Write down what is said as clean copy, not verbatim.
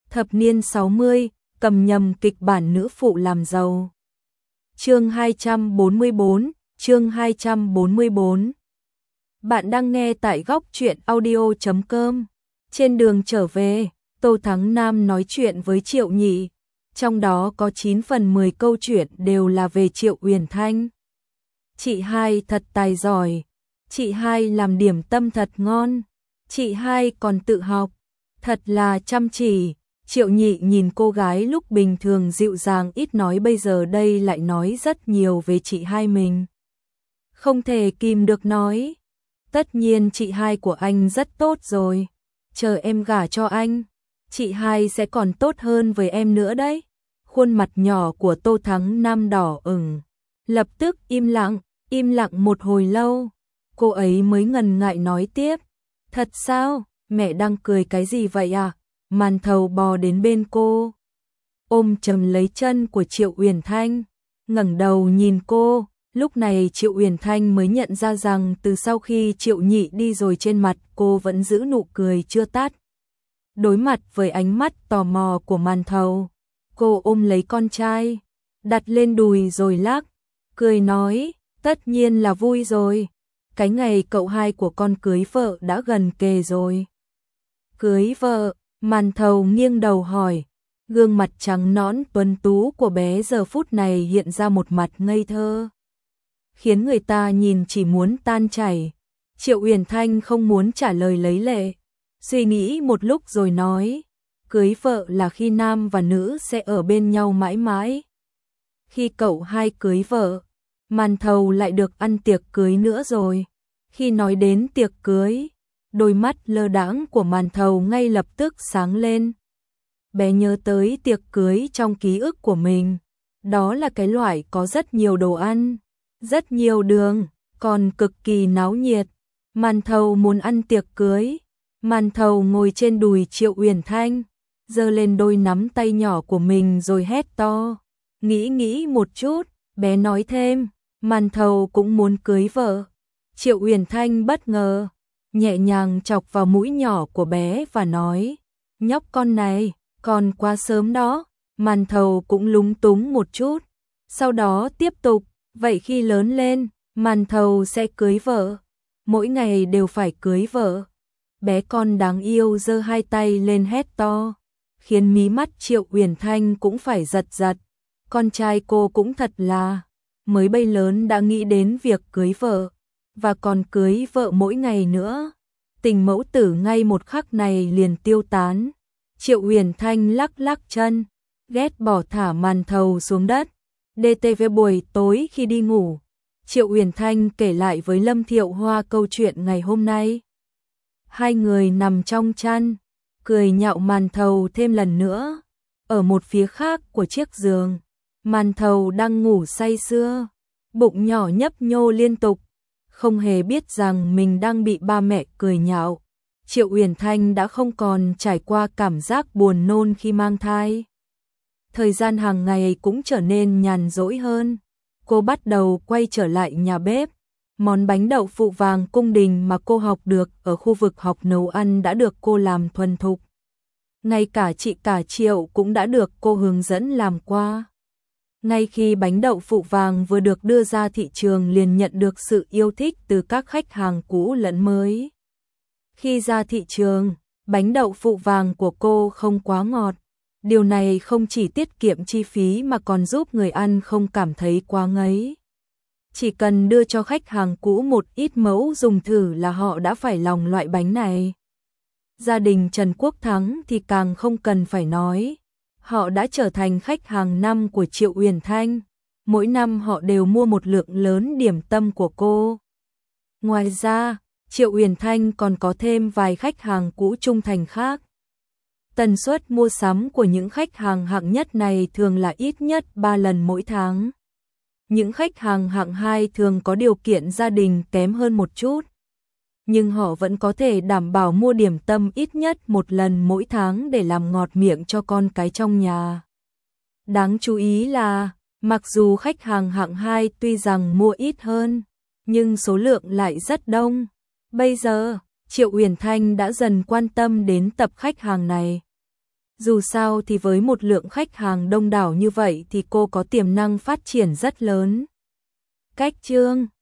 Thập niên 60, cầm nhầm kịch bản nữ phụ làm giàu. Chương 244, chương 244. Bạn đang nghe tại góc truyện audio.com. Trên đường trở về, Tô Thắng Nam nói chuyện với Triệu Nhị, trong đó có 9 phần 10 câu chuyện đều là về Triệu Uyển Thanh. Chị hai thật tài giỏi, chị hai làm điểm tâm thật ngon, chị hai còn tự học, thật là chăm chỉ. Triệu Nhị nhìn cô gái lúc bình thường dịu dàng ít nói bây giờ đây lại nói rất nhiều về chị hai mình. Không thể kìm được nói, tất nhiên chị hai của anh rất tốt rồi, chờ em gả cho anh, chị hai sẽ còn tốt hơn với em nữa đấy. Khuôn mặt nhỏ của Tô Thắng Nam đỏ ửng, lập tức im lặng một hồi lâu, cô ấy mới ngần ngại nói tiếp, thật sao, mẹ đang cười cái gì vậy à? Màn thầu bò đến bên cô, ôm chầm lấy chân của Triệu Uyển Thanh, ngẩng đầu nhìn cô. Lúc này Triệu Uyển Thanh mới nhận ra rằng từ sau khi Triệu Nhị đi rồi trên mặt cô vẫn giữ nụ cười chưa tắt. Đối mặt với ánh mắt tò mò của màn thầu, cô ôm lấy con trai, đặt lên đùi rồi lắc, cười nói, tất nhiên là vui rồi, cái ngày cậu hai của con cưới vợ đã gần kề rồi. Cưới vợ? Màn thầu nghiêng đầu hỏi, gương mặt trắng nõn tuấn tú của bé giờ phút này hiện ra một mặt ngây thơ, khiến người ta nhìn chỉ muốn tan chảy. Triệu Uyển Thanh không muốn trả lời lấy lệ, suy nghĩ một lúc rồi nói, cưới vợ là khi nam và nữ sẽ ở bên nhau mãi mãi. Khi cậu hai cưới vợ, màn thầu lại được ăn tiệc cưới nữa rồi. Khi nói đến tiệc cưới, đôi mắt lơ đãng của màn thầu ngay lập tức sáng lên. Bé nhớ tới tiệc cưới trong ký ức của mình, đó là cái loại có rất nhiều đồ ăn, rất nhiều đường, còn cực kỳ náo nhiệt. Màn thầu muốn ăn tiệc cưới. Màn thầu ngồi trên đùi Triệu Uyển Thanh, giơ lên đôi nắm tay nhỏ của mình rồi hét to. Nghĩ một chút, bé nói thêm, màn thầu cũng muốn cưới vợ. Triệu Uyển Thanh bất ngờ, nhẹ nhàng chọc vào mũi nhỏ của bé và nói, nhóc con này, còn quá sớm đó. Màn thầu cũng lúng túng một chút, sau đó tiếp tục, vậy khi lớn lên, màn thầu sẽ cưới vợ, mỗi ngày đều phải cưới vợ. Bé con đáng yêu giơ hai tay lên hét to, khiến mí mắt Triệu Uyển Thanh cũng phải giật giật. Con trai cô cũng thật là, mới bay lớn đã nghĩ đến việc cưới vợ, và còn cưới vợ mỗi ngày nữa. Tình mẫu tử ngay một khắc này liền tiêu tán. Triệu Uyển Thanh lắc lắc chân, ghét bỏ thả màn thầu xuống đất. DTV buổi tối khi đi ngủ, Triệu Uyển Thanh kể lại với Lâm Thiệu Hoa câu chuyện ngày hôm nay. Hai người nằm trong chăn, cười nhạo màn thầu thêm lần nữa. Ở một phía khác của chiếc giường, màn thầu đang ngủ say sưa, bụng nhỏ nhấp nhô liên tục, không hề biết rằng mình đang bị ba mẹ cười nhạo. Triệu Uyển Thanh đã không còn trải qua cảm giác buồn nôn khi mang thai. Thời gian hàng ngày cũng trở nên nhàn rỗi hơn. Cô bắt đầu quay trở lại nhà bếp. Món bánh đậu phụ vàng cung đình mà cô học được ở khu vực học nấu ăn đã được cô làm thuần thục. Ngay cả chị cả Triệu cũng đã được cô hướng dẫn làm qua. Ngay khi bánh đậu phụ vàng vừa được đưa ra thị trường liền nhận được sự yêu thích từ các khách hàng cũ lẫn mới. Khi ra thị trường, bánh đậu phụ vàng của cô không quá ngọt. Điều này không chỉ tiết kiệm chi phí mà còn giúp người ăn không cảm thấy quá ngấy. Chỉ cần đưa cho khách hàng cũ một ít mẫu dùng thử là họ đã phải lòng loại bánh này. Gia đình Trần Quốc Thắng thì càng không cần phải nói. Họ đã trở thành khách hàng năm của Triệu Uyển Thanh. Mỗi năm họ đều mua một lượng lớn điểm tâm của cô. Ngoài ra, Triệu Uyển Thanh còn có thêm vài khách hàng cũ trung thành khác. Tần suất mua sắm của những khách hàng hạng nhất này thường là ít nhất 3 lần mỗi tháng. Những khách hàng hạng 2 thường có điều kiện gia đình kém hơn một chút, nhưng họ vẫn có thể đảm bảo mua điểm tâm ít nhất một lần mỗi tháng để làm ngọt miệng cho con cái trong nhà. Đáng chú ý là, mặc dù khách hàng hạng 2 tuy rằng mua ít hơn, nhưng số lượng lại rất đông. Bây giờ, Triệu Uyển Thanh đã dần quan tâm đến tập khách hàng này. Dù sao thì với một lượng khách hàng đông đảo như vậy thì cô có tiềm năng phát triển rất lớn. Cách chương